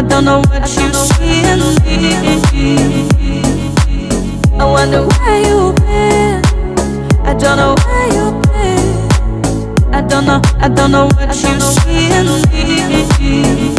don't know what you see in me. I wonder where you've been. I don't know where you've been. I don't know what you see in me.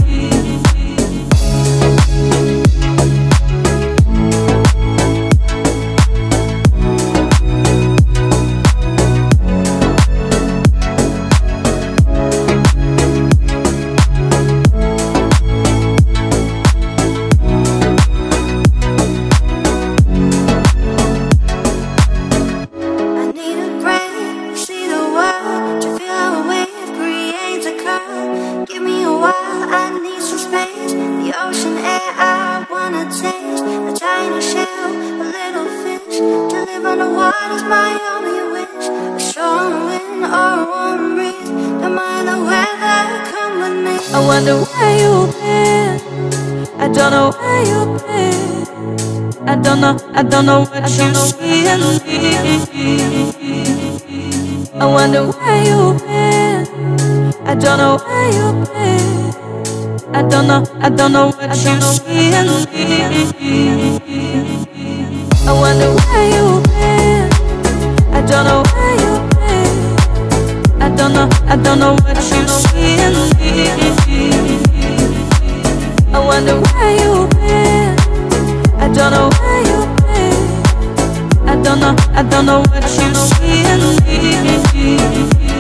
I wonder where you've been. I don't know where you've been. I don't know what you see in me. I wonder where you've been. I don't know where you've been. I don't know what you see in me. I wonder where you've been. I don't know where you've been. I don't know what you see in me. I wonder where you've been. I don't know where you've been. I don't know what you see in me.